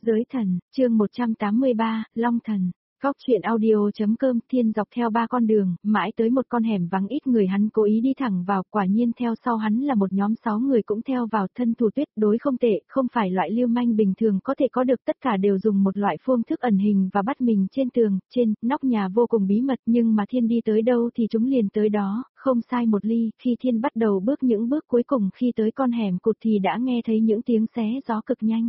Giới thần, chương 183, Long thần. Góc truyện audio.com. Thiên dọc theo ba con đường, mãi tới một con hẻm vắng ít người, hắn cố ý đi thẳng vào, quả nhiên theo sau hắn là một nhóm 6 người cũng theo vào, thân thủ tuyệt đối không tệ, không phải loại lưu manh bình thường có thể có được, tất cả đều dùng một loại phương thức ẩn hình và bắt mình trên tường, trên, nóc nhà vô cùng bí mật, nhưng mà Thiên đi tới đâu thì chúng liền tới đó, không sai một ly. Khi Thiên bắt đầu bước những bước cuối cùng khi tới con hẻm cụt thì đã nghe thấy những tiếng xé gió cực nhanh.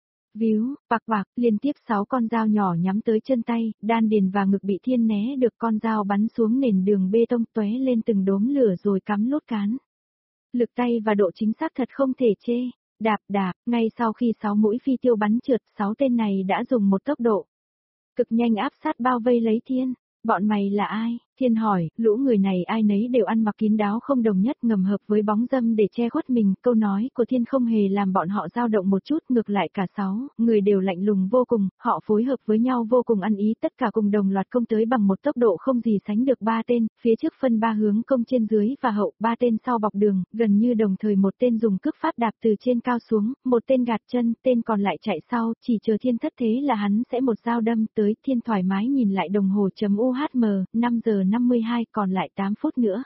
Víu, bạc bạc, liên tiếp 6 con dao nhỏ nhắm tới chân tay, đan điền và ngực bị Thiên né được, con dao bắn xuống nền đường bê tông tóe lên từng đốm lửa rồi cắm lốt cán. Lực tay và độ chính xác thật không thể chê. Đạp đạp, ngay sau khi 6 mũi phi tiêu bắn trượt, 6 tên này đã dùng một tốc độ cực nhanh áp sát bao vây lấy Thiên. Bọn mày là ai? Thiên hỏi. Lũ người này ai nấy đều ăn mặc kín đáo không đồng nhất, ngầm hợp với bóng râm để che khuất mình. Câu nói của Thiên không hề làm bọn họ dao động một chút, ngược lại cả 6 người đều lạnh lùng vô cùng, họ phối hợp với nhau vô cùng ăn ý, tất cả cùng đồng loạt công tới bằng một tốc độ không gì sánh được. 3 tên, phía trước phân 3 hướng công trên dưới và hậu, 3 tên sau bọc đường, gần như đồng thời. Một tên dùng cước pháp đạp từ trên cao xuống, một tên gạt chân, tên còn lại chạy sau, chỉ chờ Thiên thất thế là hắn sẽ một dao đâm tới. Thiên thoải mái nhìn lại đồng hồ UHM, 5 giờ 52, còn lại 8 phút nữa.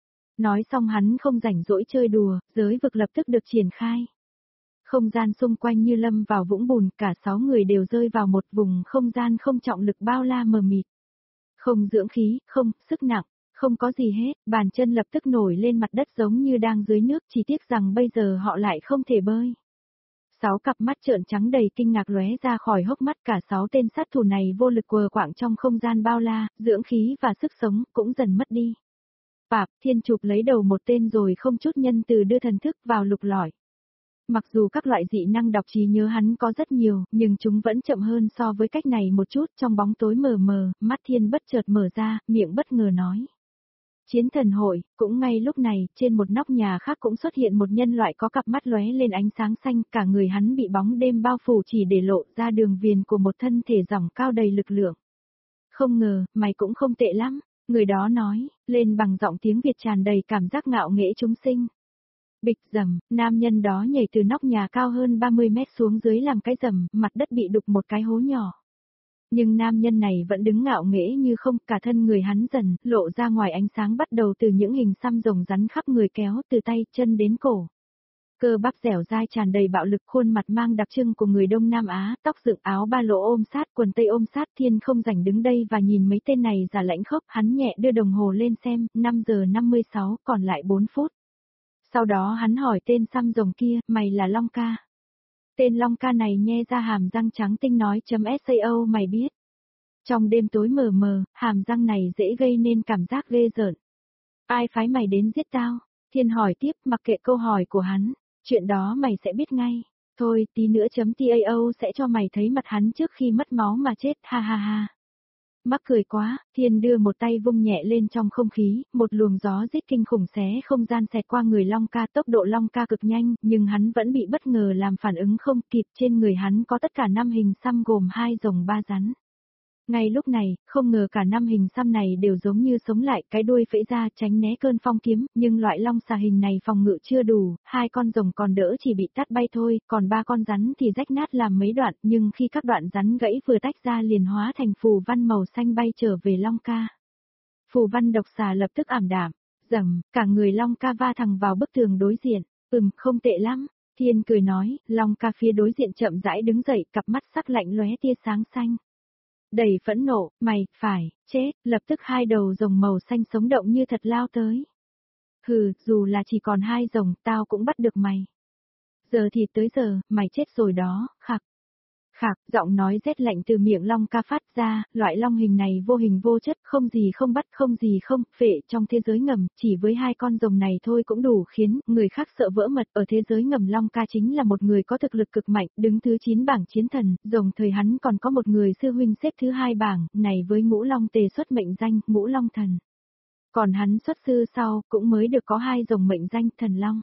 Nói xong hắn không rảnh rỗi chơi đùa, giới vực lập tức được triển khai. Không gian xung quanh như lâm vào vũng bùn, cả 6 người đều rơi vào một vùng không gian không trọng lực bao la mờ mịt. Không dưỡng khí, không, sức nặng, không có gì hết, bàn chân lập tức nổi lên mặt đất giống như đang dưới nước, chỉ tiếc rằng bây giờ họ lại không thể bơi. 6 cặp mắt trợn trắng đầy kinh ngạc lóe ra khỏi hốc mắt, cả 6 tên sát thủ này vô lực quờ quạng trong không gian bao la, dưỡng khí và sức sống cũng dần mất đi. Bạp, Thiên chụp lấy đầu một tên rồi không chút nhân từ đưa thần thức vào lục lọi. Mặc dù các loại dị năng đọc trí nhớ hắn có rất nhiều, nhưng chúng vẫn chậm hơn so với cách này một chút. Trong bóng tối mờ mờ, mắt Thiên bất chợt mở ra, miệng bất ngờ nói. Chiến thần hội. Cũng ngay lúc này, trên một nóc nhà khác cũng xuất hiện một nhân loại có cặp mắt lóe lên ánh sáng xanh, cả người hắn bị bóng đêm bao phủ chỉ để lộ ra đường viền của một thân thể dòng cao đầy lực lượng. Không ngờ, mày cũng không tệ lắm, người đó nói, lên bằng giọng tiếng Việt tràn đầy cảm giác ngạo nghễ chúng sinh. Bịch rầm, nam nhân đó nhảy từ nóc nhà cao hơn 30 mét xuống dưới làm cái rầm, mặt đất bị đục một cái hố nhỏ. Nhưng nam nhân này vẫn đứng ngạo nghễ như không, cả thân người hắn dần lộ ra ngoài ánh sáng, bắt đầu từ những hình xăm rồng rắn khắp người kéo từ tay, chân đến cổ. Cơ bắp dẻo dai tràn đầy bạo lực, khuôn mặt mang đặc trưng của người Đông Nam Á, tóc dựng, áo ba lỗ ôm sát, quần tây ôm sát. Thiên không rảnh đứng đây và nhìn mấy tên này giả lãnh khốc, hắn nhẹ đưa đồng hồ lên xem, 5 giờ 56, còn lại 4 phút. Sau đó hắn hỏi tên xăm rồng kia, mày là Long ca? Tên Long ca này nhe ra hàm răng trắng tinh nói .sao mày biết. Trong đêm tối mờ mờ, hàm răng này dễ gây nên cảm giác ghê rợn. Ai phái mày đến giết tao? Thiên hỏi tiếp, mặc kệ câu hỏi của hắn. Chuyện đó mày sẽ biết ngay. Thôi, tí nữa .tao sẽ cho mày thấy mặt hắn trước khi mất máu mà chết, ha ha ha. Mắc cười quá, Thiên đưa một tay vung nhẹ lên trong không khí, một luồng gió rít kinh khủng xé không gian xẹt qua người Long ca, tốc độ Long ca cực nhanh, nhưng hắn vẫn bị bất ngờ làm phản ứng không kịp. Trên người hắn có tất cả 5 hình xăm gồm 2 rồng 3 rắn. Ngay lúc này, không ngờ cả 5 hình xăm này đều giống như sống lại, cái đuôi phẫy ra tránh né cơn phong kiếm, nhưng loại long xà hình này phòng ngự chưa đủ, 2 con rồng còn đỡ chỉ bị tát bay thôi, còn 3 con rắn thì rách nát làm mấy đoạn, nhưng khi các đoạn rắn gãy vừa tách ra liền hóa thành phù văn màu xanh bay trở về Long ca. Phù văn độc xà lập tức ảm đạm, rầm, cả người Long ca va thẳng vào bức tường đối diện, không tệ lắm. Thiên cười nói, Long ca phía đối diện chậm rãi đứng dậy, cặp mắt sắc lạnh lóe tia sáng xanh. Đầy phẫn nộ, mày, phải, chết, lập tức 2 đầu rồng màu xanh sống động như thật lao tới. Hừ, dù là chỉ còn 2 rồng, tao cũng bắt được mày. Giờ thì tới giờ, mày chết rồi đó, khạc. Khạc, giọng nói rét lạnh từ miệng Long ca phát ra, loại long hình này vô hình vô chất, không gì không bắt, không gì không phệ trong thế giới ngầm, chỉ với 2 con rồng này thôi cũng đủ khiến người khác sợ vỡ mật. Ở thế giới ngầm Long ca chính là một người có thực lực cực mạnh, đứng thứ 9 bảng chiến thần, rồng thời hắn còn có một người sư huynh xếp thứ 2 bảng, này với Ngũ Long Tề xuất mệnh danh, Ngũ Long thần. Còn hắn xuất sư sau, cũng mới được có 2 rồng mệnh danh, Thần Long.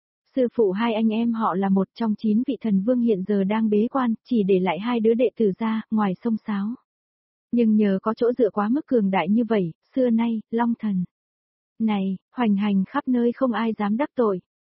Sư phụ 2 anh em họ là một trong 9 vị thần vương hiện giờ đang bế quan, chỉ để lại 2 đứa đệ tử ra, ngoài sông sáo. Nhưng nhờ có chỗ dựa quá mức cường đại như vậy, xưa nay, Long thần này, hoành hành khắp nơi không ai dám đắc tội.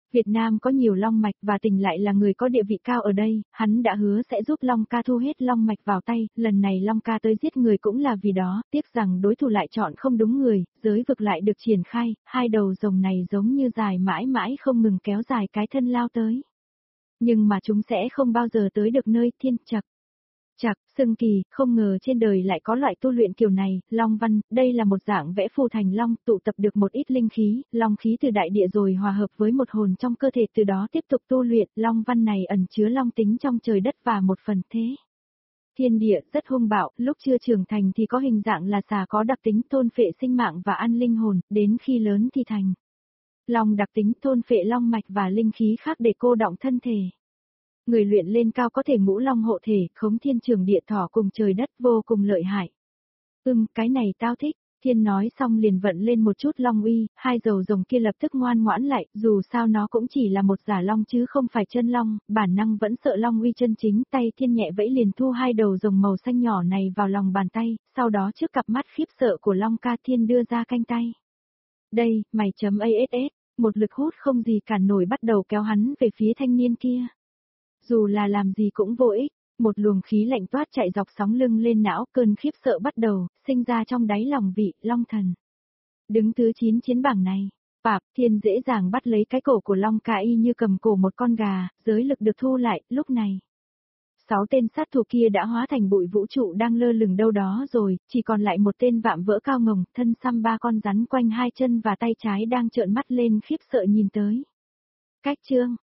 Việt Nam có nhiều long mạch và Tình lại là người có địa vị cao ở đây, hắn đã hứa sẽ giúp Long ca thu hết long mạch vào tay, lần này Long ca tới giết người cũng là vì đó, tiếc rằng đối thủ lại chọn không đúng người, giới vực lại được triển khai, hai đầu rồng này giống như dài mãi mãi không ngừng kéo dài cái thân lao tới. Nhưng mà chúng sẽ không bao giờ tới được nơi thiên chặt. Chạc, Sưng Kỳ, không ngờ trên đời lại có loại tu luyện kiểu này, Long Văn, đây là một dạng vẽ phù thành long, tụ tập được một ít linh khí, long khí từ đại địa rồi hòa hợp với một hồn trong cơ thể từ đó tiếp tục tu luyện, Long Văn này ẩn chứa long tính trong trời đất và một phần thế. Thiên địa rất hung bạo, lúc chưa trưởng thành thì có hình dạng là xà có đặc tính thôn phệ sinh mạng và ăn linh hồn, đến khi lớn thì thành. Long đặc tính thôn phệ long mạch và linh khí khác để cô đọng thân thể. Người luyện lên cao có thể ngũ long hộ thể, khống thiên trường địa thỏ cùng trời đất vô cùng lợi hại. Cái này tao thích, Thiên nói xong liền vận lên một chút long uy, hai dầu rồng kia lập tức ngoan ngoãn lại, dù sao nó cũng chỉ là một giả long chứ không phải chân long, bản năng vẫn sợ long uy chân chính, tay Thiên nhẹ vẫy liền thu hai đầu rồng màu xanh nhỏ này vào lòng bàn tay, sau đó trước cặp mắt khiếp sợ của Long ca Thiên đưa ra canh tay. Đây, mày chấm ASS, một lực hút không gì cản nổi bắt đầu kéo hắn về phía thanh niên kia. Dù là làm gì cũng vô ích, một luồng khí lạnh toát chạy dọc sóng lưng lên não, cơn khiếp sợ bắt đầu, sinh ra trong đáy lòng vị, Long thần. Đứng thứ 9 chiến bảng này, Phạm Thiên dễ dàng bắt lấy cái cổ của Long ca y như cầm cổ một con gà, giới lực được thu lại, lúc này. 6 tên sát thủ kia đã hóa thành bụi vũ trụ đang lơ lửng đâu đó rồi, chỉ còn lại một tên vạm vỡ cao ngồng, thân xăm 3 con rắn quanh hai chân và tay trái đang trợn mắt lên khiếp sợ nhìn tới. Cách chương